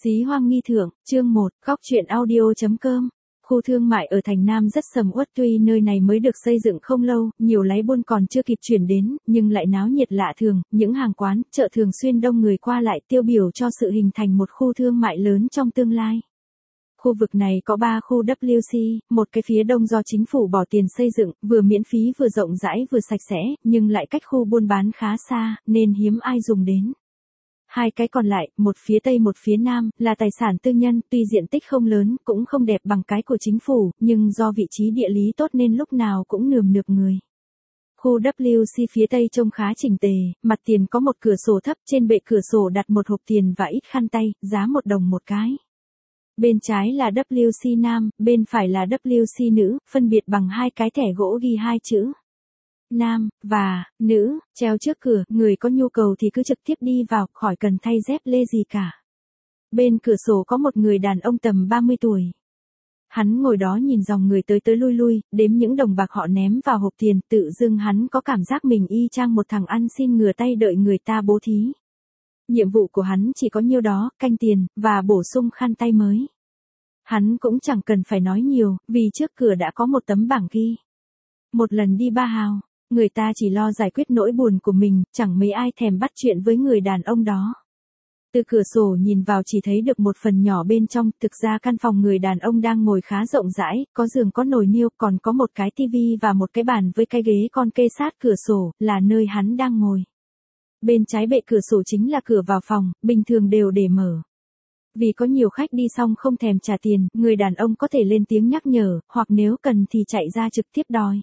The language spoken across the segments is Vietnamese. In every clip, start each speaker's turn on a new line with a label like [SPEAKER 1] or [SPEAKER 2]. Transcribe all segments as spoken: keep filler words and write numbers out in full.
[SPEAKER 1] Xí hoang nghi thượng, chương một, góc truyện audio.com. Khu thương mại ở thành Nam rất sầm uất, tuy nơi này mới được xây dựng không lâu, nhiều lái buôn còn chưa kịp chuyển đến, nhưng lại náo nhiệt lạ thường, những hàng quán, chợ thường xuyên đông người qua lại tiêu biểu cho sự hình thành một khu thương mại lớn trong tương lai. Khu vực này có ba khu W C, một cái phía đông do chính phủ bỏ tiền xây dựng, vừa miễn phí vừa rộng rãi vừa sạch sẽ, nhưng lại cách khu buôn bán khá xa, nên hiếm ai dùng đến. Hai cái còn lại, một phía tây một phía nam, là tài sản tư nhân, tuy diện tích không lớn, cũng không đẹp bằng cái của chính phủ, nhưng do vị trí địa lý tốt nên lúc nào cũng nườm nượp người. Khu W C phía tây trông khá chỉnh tề, mặt tiền có một cửa sổ thấp, trên bệ cửa sổ đặt một hộp tiền và ít khăn tay, giá một đồng một cái. Bên trái là W C nam, bên phải là W C nữ, phân biệt bằng hai cái thẻ gỗ ghi hai chữ nam và nữ, treo trước cửa, người có nhu cầu thì cứ trực tiếp đi vào, khỏi cần thay dép lê gì cả. Bên cửa sổ có một người đàn ông tầm ba mươi tuổi. Hắn ngồi đó nhìn dòng người tới tới lui lui, đếm những đồng bạc họ ném vào hộp tiền, tự dưng hắn có cảm giác mình y chang một thằng ăn xin ngửa tay đợi người ta bố thí. Nhiệm vụ của hắn chỉ có nhiêu đó, canh tiền, và bổ sung khăn tay mới. Hắn cũng chẳng cần phải nói nhiều, vì trước cửa đã có một tấm bảng ghi. Một lần đi ba hào, người ta chỉ lo giải quyết nỗi buồn của mình, chẳng mấy ai thèm bắt chuyện với người đàn ông đó. Từ cửa sổ nhìn vào chỉ thấy được một phần nhỏ bên trong, thực ra căn phòng người đàn ông đang ngồi khá rộng rãi, có giường có nồi niêu, còn có một cái tivi và một cái bàn với cái ghế con kê sát cửa sổ, là nơi hắn đang ngồi. Bên trái bệ cửa sổ chính là cửa vào phòng, bình thường đều để mở. Vì có nhiều khách đi xong không thèm trả tiền, người đàn ông có thể lên tiếng nhắc nhở, hoặc nếu cần thì chạy ra trực tiếp đòi.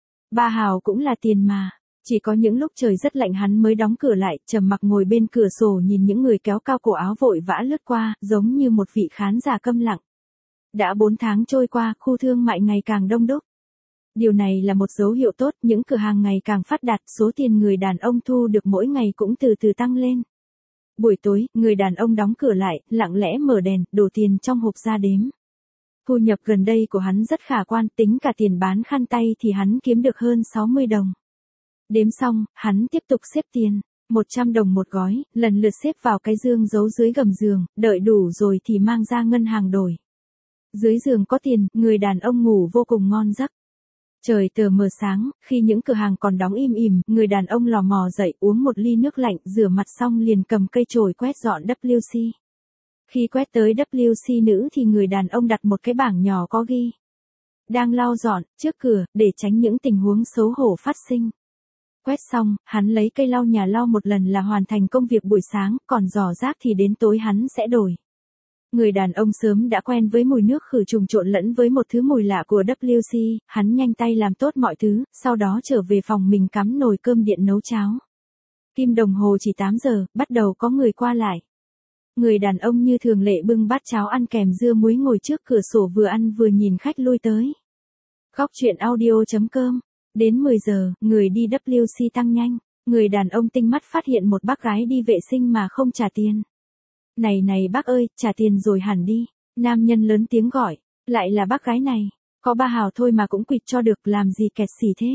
[SPEAKER 1] Ba hào cũng là tiền mà. Chỉ có những lúc trời rất lạnh hắn mới đóng cửa lại, trầm mặc ngồi bên cửa sổ nhìn những người kéo cao cổ áo vội vã lướt qua, giống như một vị khán giả câm lặng. Đã bốn tháng trôi qua, khu thương mại ngày càng đông đúc. Điều này là một dấu hiệu tốt, những cửa hàng ngày càng phát đạt, số tiền người đàn ông thu được mỗi ngày cũng từ từ tăng lên. Buổi tối, người đàn ông đóng cửa lại, lặng lẽ mở đèn, đổ tiền trong hộp ra đếm. Thu nhập gần đây của hắn rất khả quan, tính cả tiền bán khăn tay thì hắn kiếm được hơn sáu mươi đồng. Đếm xong, hắn tiếp tục xếp tiền, một trăm đồng một gói, lần lượt xếp vào cái dương giấu dưới gầm giường, đợi đủ rồi thì mang ra ngân hàng đổi. Dưới giường có tiền, người đàn ông ngủ vô cùng ngon giấc. Trời tờ mờ sáng, khi những cửa hàng còn đóng im ỉm, người đàn ông lò mò dậy uống một ly nước lạnh, rửa mặt xong liền cầm cây chổi quét dọn W C. Khi quét tới W C nữ thì người đàn ông đặt một cái bảng nhỏ có ghi. Đang lau dọn, trước cửa, để tránh những tình huống xấu hổ phát sinh. Quét xong, hắn lấy cây lau nhà lau một lần là hoàn thành công việc buổi sáng, còn giỏ rác thì đến tối hắn sẽ đổi. Người đàn ông sớm đã quen với mùi nước khử trùng trộn lẫn với một thứ mùi lạ của W C, hắn nhanh tay làm tốt mọi thứ, sau đó trở về phòng mình cắm nồi cơm điện nấu cháo. Kim đồng hồ chỉ tám giờ, bắt đầu có người qua lại. Người đàn ông như thường lệ bưng bát cháo ăn kèm dưa muối ngồi trước cửa sổ vừa ăn vừa nhìn khách lui tới. Góc truyện audio.com. Đến mười giờ, người đi W C tăng nhanh. Người đàn ông tinh mắt phát hiện một bác gái đi vệ sinh mà không trả tiền. Này này bác ơi, trả tiền rồi hẳn đi. Nam nhân lớn tiếng gọi. Lại là bác gái này. Có ba hào thôi mà cũng quỵt cho được, làm gì kẹt xỉ thế.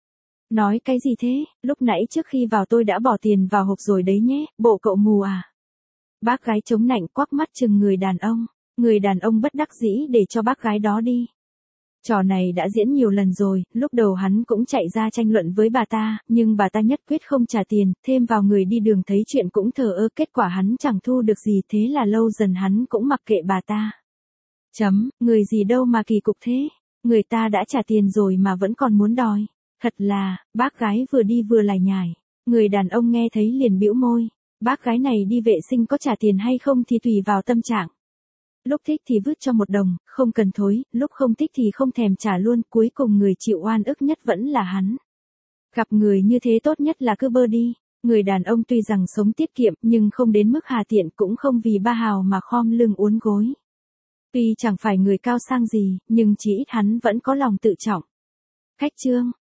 [SPEAKER 1] Nói cái gì thế, lúc nãy trước khi vào tôi đã bỏ tiền vào hộp rồi đấy nhé, bộ cậu mù à. Bác gái chống nạnh quắc mắt chừng người đàn ông. Người đàn ông bất đắc dĩ để cho bác gái đó đi. Trò này đã diễn nhiều lần rồi, lúc đầu hắn cũng chạy ra tranh luận với bà ta, nhưng bà ta nhất quyết không trả tiền, thêm vào người đi đường thấy chuyện cũng thờ ơ, kết quả hắn chẳng thu được gì, thế là lâu dần hắn cũng mặc kệ bà ta. Chấm, người gì đâu mà kỳ cục thế, người ta đã trả tiền rồi mà vẫn còn muốn đòi. Thật là, bác gái vừa đi vừa lải nhải. Người đàn ông nghe thấy liền bĩu môi, bác gái này đi vệ sinh có trả tiền hay không thì tùy vào tâm trạng. Lúc thích thì vứt cho một đồng, không cần thối, lúc không thích thì không thèm trả luôn, cuối cùng người chịu oan ức nhất vẫn là hắn. Gặp người như thế tốt nhất là cứ bơ đi. Người đàn ông tuy rằng sống tiết kiệm nhưng không đến mức hà tiện, cũng không vì ba hào mà khom lưng uốn gối. Tuy chẳng phải người cao sang gì, nhưng chỉ ít hắn vẫn có lòng tự trọng. Khách trương,